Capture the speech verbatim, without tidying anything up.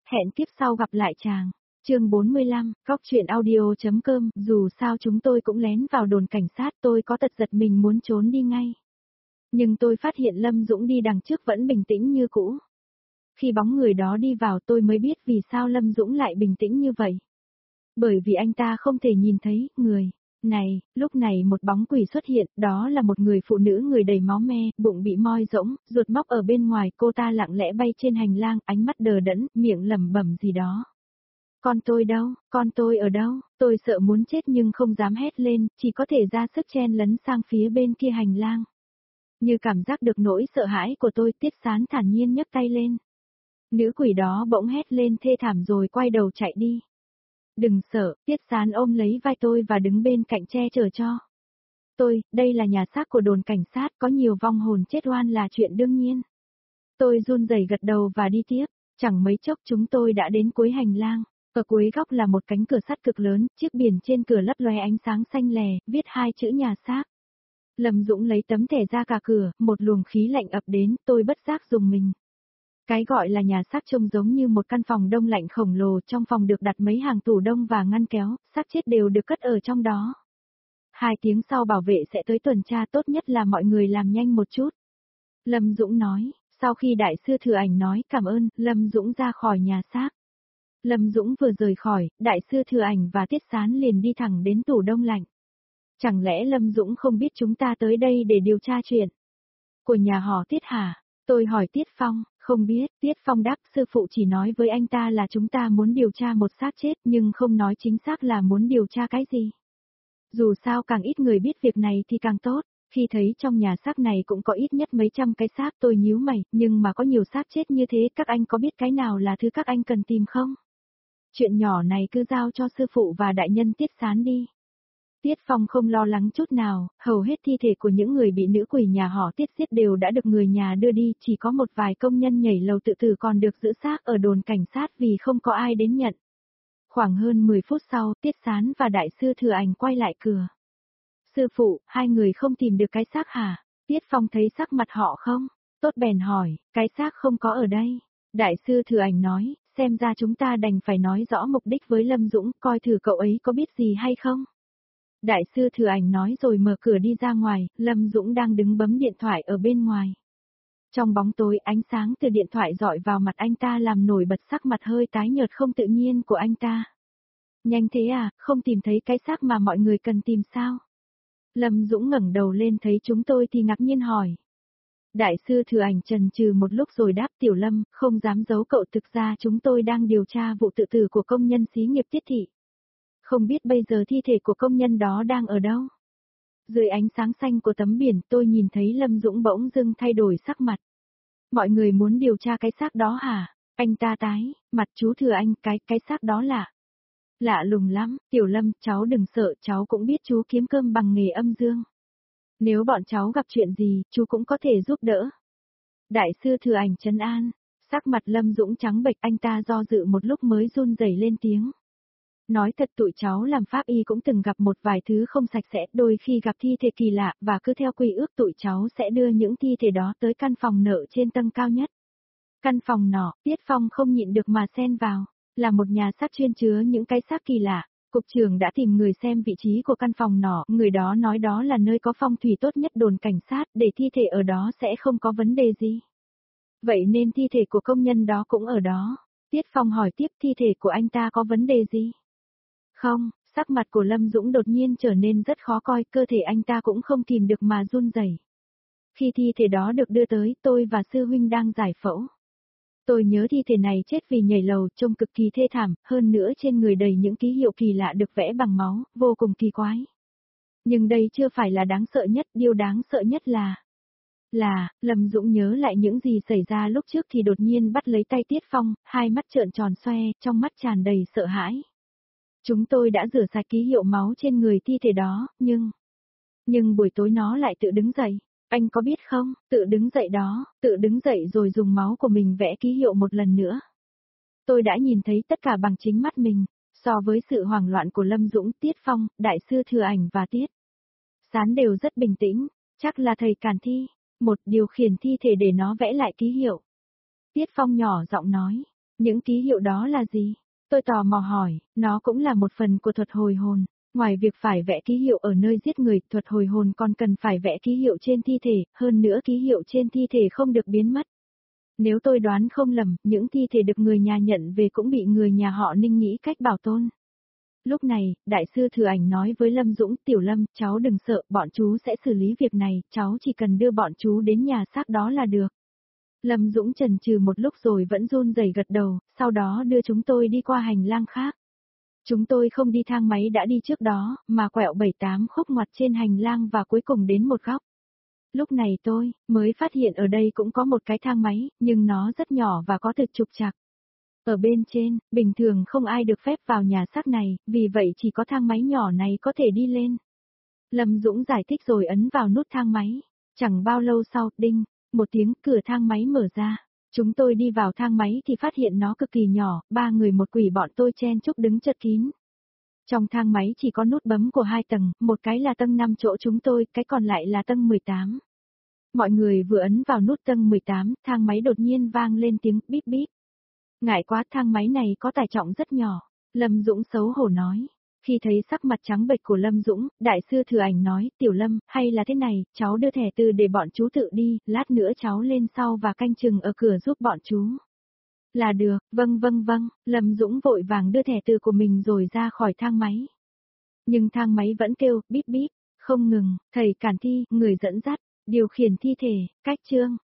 Hẹn kiếp sau gặp lại chàng. Chương bốn mươi lăm, Cóc truyện audio.com, dù sao chúng tôi cũng lén vào đồn cảnh sát, tôi có tật giật mình muốn trốn đi ngay. Nhưng tôi phát hiện Lâm Dũng đi đằng trước vẫn bình tĩnh như cũ. Khi bóng người đó đi vào tôi mới biết vì sao Lâm Dũng lại bình tĩnh như vậy. Bởi vì anh ta không thể nhìn thấy người. Này, lúc này một bóng quỷ xuất hiện, đó là một người phụ nữ người đầy máu me, bụng bị moi rỗng, ruột móc ở bên ngoài, cô ta lặng lẽ bay trên hành lang, ánh mắt đờ đẫn, miệng lẩm bẩm gì đó. Con tôi đâu, con tôi ở đâu, tôi sợ muốn chết nhưng không dám hét lên, chỉ có thể ra sức chen lấn sang phía bên kia hành lang. Như cảm giác được nỗi sợ hãi của tôi, Tiết Sán thản nhiên nhấc tay lên. Nữ quỷ đó bỗng hét lên thê thảm rồi quay đầu chạy đi. Đừng sợ, Tiết Sán ôm lấy vai tôi và đứng bên cạnh che chở cho. Tôi, đây là nhà xác của đồn cảnh sát, có nhiều vong hồn chết oan là chuyện đương nhiên. Tôi run rẩy gật đầu và đi tiếp, chẳng mấy chốc chúng tôi đã đến cuối hành lang. Ở cuối góc là một cánh cửa sắt cực lớn, chiếc biển trên cửa lấp lóe ánh sáng xanh lè, viết hai chữ nhà xác. Lâm Dũng lấy tấm thẻ ra cả cửa, một luồng khí lạnh ập đến, tôi bất giác rùng mình. Cái gọi là nhà xác trông giống như một căn phòng đông lạnh khổng lồ, trong phòng được đặt mấy hàng tủ đông và ngăn kéo, xác chết đều được cất ở trong đó. Hai tiếng sau bảo vệ sẽ tới tuần tra, tốt nhất là mọi người làm nhanh một chút. Lâm Dũng nói, sau khi đại sư Thừa Ảnh nói cảm ơn, Lâm Dũng ra khỏi nhà xác. Lâm Dũng vừa rời khỏi, đại sư Thừa Ảnh và Tiết Sán liền đi thẳng đến tủ đông lạnh. Chẳng lẽ Lâm Dũng không biết chúng ta tới đây để điều tra chuyện của nhà họ Tiết hả? Tôi hỏi Tiết Phong, không biết, Tiết Phong đáp sư phụ chỉ nói với anh ta là chúng ta muốn điều tra một xác chết nhưng không nói chính xác là muốn điều tra cái gì. Dù sao càng ít người biết việc này thì càng tốt, khi thấy trong nhà xác này cũng có ít nhất mấy trăm cái xác tôi nhíu mày, nhưng mà có nhiều xác chết như thế các anh có biết cái nào là thứ các anh cần tìm không? Chuyện nhỏ này cứ giao cho sư phụ và đại nhân Tiết Sán đi. Tiết Phong không lo lắng chút nào, hầu hết thi thể của những người bị nữ quỷ nhà họ Tiết giết đều đã được người nhà đưa đi, chỉ có một vài công nhân nhảy lầu tự tử còn được giữ xác ở đồn cảnh sát vì không có ai đến nhận. Khoảng hơn mười phút sau, Tiết Sán và đại sư Thừa Ảnh quay lại cửa. Sư phụ, hai người không tìm được cái xác hả? Tiết Phong thấy sắc mặt họ không? Tốt bèn hỏi, cái xác không có ở đây. Đại sư Thừa Ảnh nói, xem ra chúng ta đành phải nói rõ mục đích với Lâm Dũng, coi thử cậu ấy có biết gì hay không. Đại sư Thừa Ảnh nói rồi mở cửa đi ra ngoài, Lâm Dũng đang đứng bấm điện thoại ở bên ngoài. Trong bóng tối, ánh sáng từ điện thoại dọi vào mặt anh ta làm nổi bật sắc mặt hơi tái nhợt không tự nhiên của anh ta. Nhanh thế à, không tìm thấy cái xác mà mọi người cần tìm sao? Lâm Dũng ngẩng đầu lên thấy chúng tôi thì ngạc nhiên hỏi. Đại sư Thừa Ảnh chần chừ một lúc rồi đáp Tiểu Lâm, không dám giấu cậu, thực ra chúng tôi đang điều tra vụ tự tử của công nhân xí nghiệp Tiết Thị. Không biết bây giờ thi thể của công nhân đó đang ở đâu? Dưới ánh sáng xanh của tấm biển tôi nhìn thấy Lâm Dũng bỗng dưng thay đổi sắc mặt. Mọi người muốn điều tra cái xác đó hả? Anh ta tái, mặt chú Thừa Anh, cái, cái xác đó lạ. Lạ lùng lắm, Tiểu Lâm, cháu đừng sợ, cháu cũng biết chú kiếm cơm bằng nghề âm dương. Nếu bọn cháu gặp chuyện gì, chú cũng có thể giúp đỡ. Đại sư Thừa Ảnh trấn an, sắc mặt Lâm Dũng trắng bệch, anh ta do dự một lúc mới run rẩy lên tiếng. Nói thật tụi cháu làm pháp y cũng từng gặp một vài thứ không sạch sẽ, đôi khi gặp thi thể kỳ lạ và cứ theo quy ước tụi cháu sẽ đưa những thi thể đó tới căn phòng nợ trên tầng cao nhất. Căn phòng nọ, Tiết Phong không nhịn được mà xen vào, là một nhà xác chuyên chứa những cái xác kỳ lạ. Cục trưởng đã tìm người xem vị trí của căn phòng nọ, người đó nói đó là nơi có phong thủy tốt nhất đồn cảnh sát, để thi thể ở đó sẽ không có vấn đề gì. Vậy nên thi thể của công nhân đó cũng ở đó. Tiết Phong hỏi tiếp thi thể của anh ta có vấn đề gì? Không, sắc mặt của Lâm Dũng đột nhiên trở nên rất khó coi, cơ thể anh ta cũng không kìm được mà run rẩy. Khi thi thể đó được đưa tới, tôi và sư huynh đang giải phẫu. Tôi nhớ thi thể này chết vì nhảy lầu, trông cực kỳ thê thảm, hơn nữa trên người đầy những ký hiệu kỳ lạ được vẽ bằng máu, vô cùng kỳ quái. Nhưng đây chưa phải là đáng sợ nhất, điều đáng sợ nhất là... Là, Lâm Dũng nhớ lại những gì xảy ra lúc trước thì đột nhiên bắt lấy tay Tiết Phong, hai mắt trợn tròn xoe, trong mắt tràn đầy sợ hãi. Chúng tôi đã rửa sạch ký hiệu máu trên người thi thể đó, nhưng... Nhưng buổi tối nó lại tự đứng dậy. Anh có biết không, tự đứng dậy đó, tự đứng dậy rồi dùng máu của mình vẽ ký hiệu một lần nữa. Tôi đã nhìn thấy tất cả bằng chính mắt mình, so với sự hoảng loạn của Lâm Dũng, Tiết Phong, Đại sư Thừa Ảnh và Tiết Sán đều rất bình tĩnh, chắc là thầy càn thi, một điều khiển thi thể để nó vẽ lại ký hiệu. Tiết Phong nhỏ giọng nói, Những ký hiệu đó là gì? Tôi tò mò hỏi, nó cũng là một phần của thuật hồi hồn. Ngoài việc phải vẽ ký hiệu ở nơi giết người, thuật hồi hồn còn cần phải vẽ ký hiệu trên thi thể, hơn nữa ký hiệu trên thi thể không được biến mất. Nếu tôi đoán không lầm, những thi thể được người nhà nhận về cũng bị người nhà họ Ninh nghĩ cách bảo tồn. Lúc này, đại sư Thừa Ảnh nói với Lâm Dũng, Tiểu Lâm, cháu đừng sợ, bọn chú sẽ xử lý việc này, cháu chỉ cần đưa bọn chú đến nhà xác đó là được. Lâm Dũng chần chừ một lúc rồi vẫn run rẩy gật đầu, sau đó đưa chúng tôi đi qua hành lang khác. Chúng tôi không đi thang máy đã đi trước đó, mà quẹo bảy tám khúc ngoặt trên hành lang và cuối cùng đến một góc. Lúc này tôi mới phát hiện ở đây cũng có một cái thang máy, nhưng nó rất nhỏ và có thực trục trặc. Ở bên trên, bình thường không ai được phép vào nhà xác này, vì vậy chỉ có thang máy nhỏ này có thể đi lên. Lâm Dũng giải thích rồi ấn vào nút thang máy. Chẳng bao lâu sau, đinh, một tiếng cửa thang máy mở ra. Chúng tôi đi vào thang máy thì phát hiện nó cực kỳ nhỏ, ba người một quỷ bọn tôi chen chúc đứng chật kín. Trong thang máy chỉ có nút bấm của hai tầng, một cái là tầng năm chỗ chúng tôi, cái còn lại là tầng mười tám. Mọi người vừa ấn vào nút tầng mười tám, thang máy đột nhiên vang lên tiếng bíp bíp. Ngại quá, thang máy này có tải trọng rất nhỏ, Lâm Dũng xấu hổ nói. Khi thấy sắc mặt trắng bệch của Lâm Dũng, đại sư Thừa Ảnh nói, Tiểu Lâm, hay là thế này, cháu đưa thẻ từ để bọn chú tự đi, lát nữa cháu lên sau và canh chừng ở cửa giúp bọn chú. Là được, vâng vâng vâng, Lâm Dũng vội vàng đưa thẻ từ của mình rồi ra khỏi thang máy. Nhưng thang máy vẫn kêu, bíp bíp, không ngừng, thầy cản thi, người dẫn dắt, điều khiển thi thể, cách chương.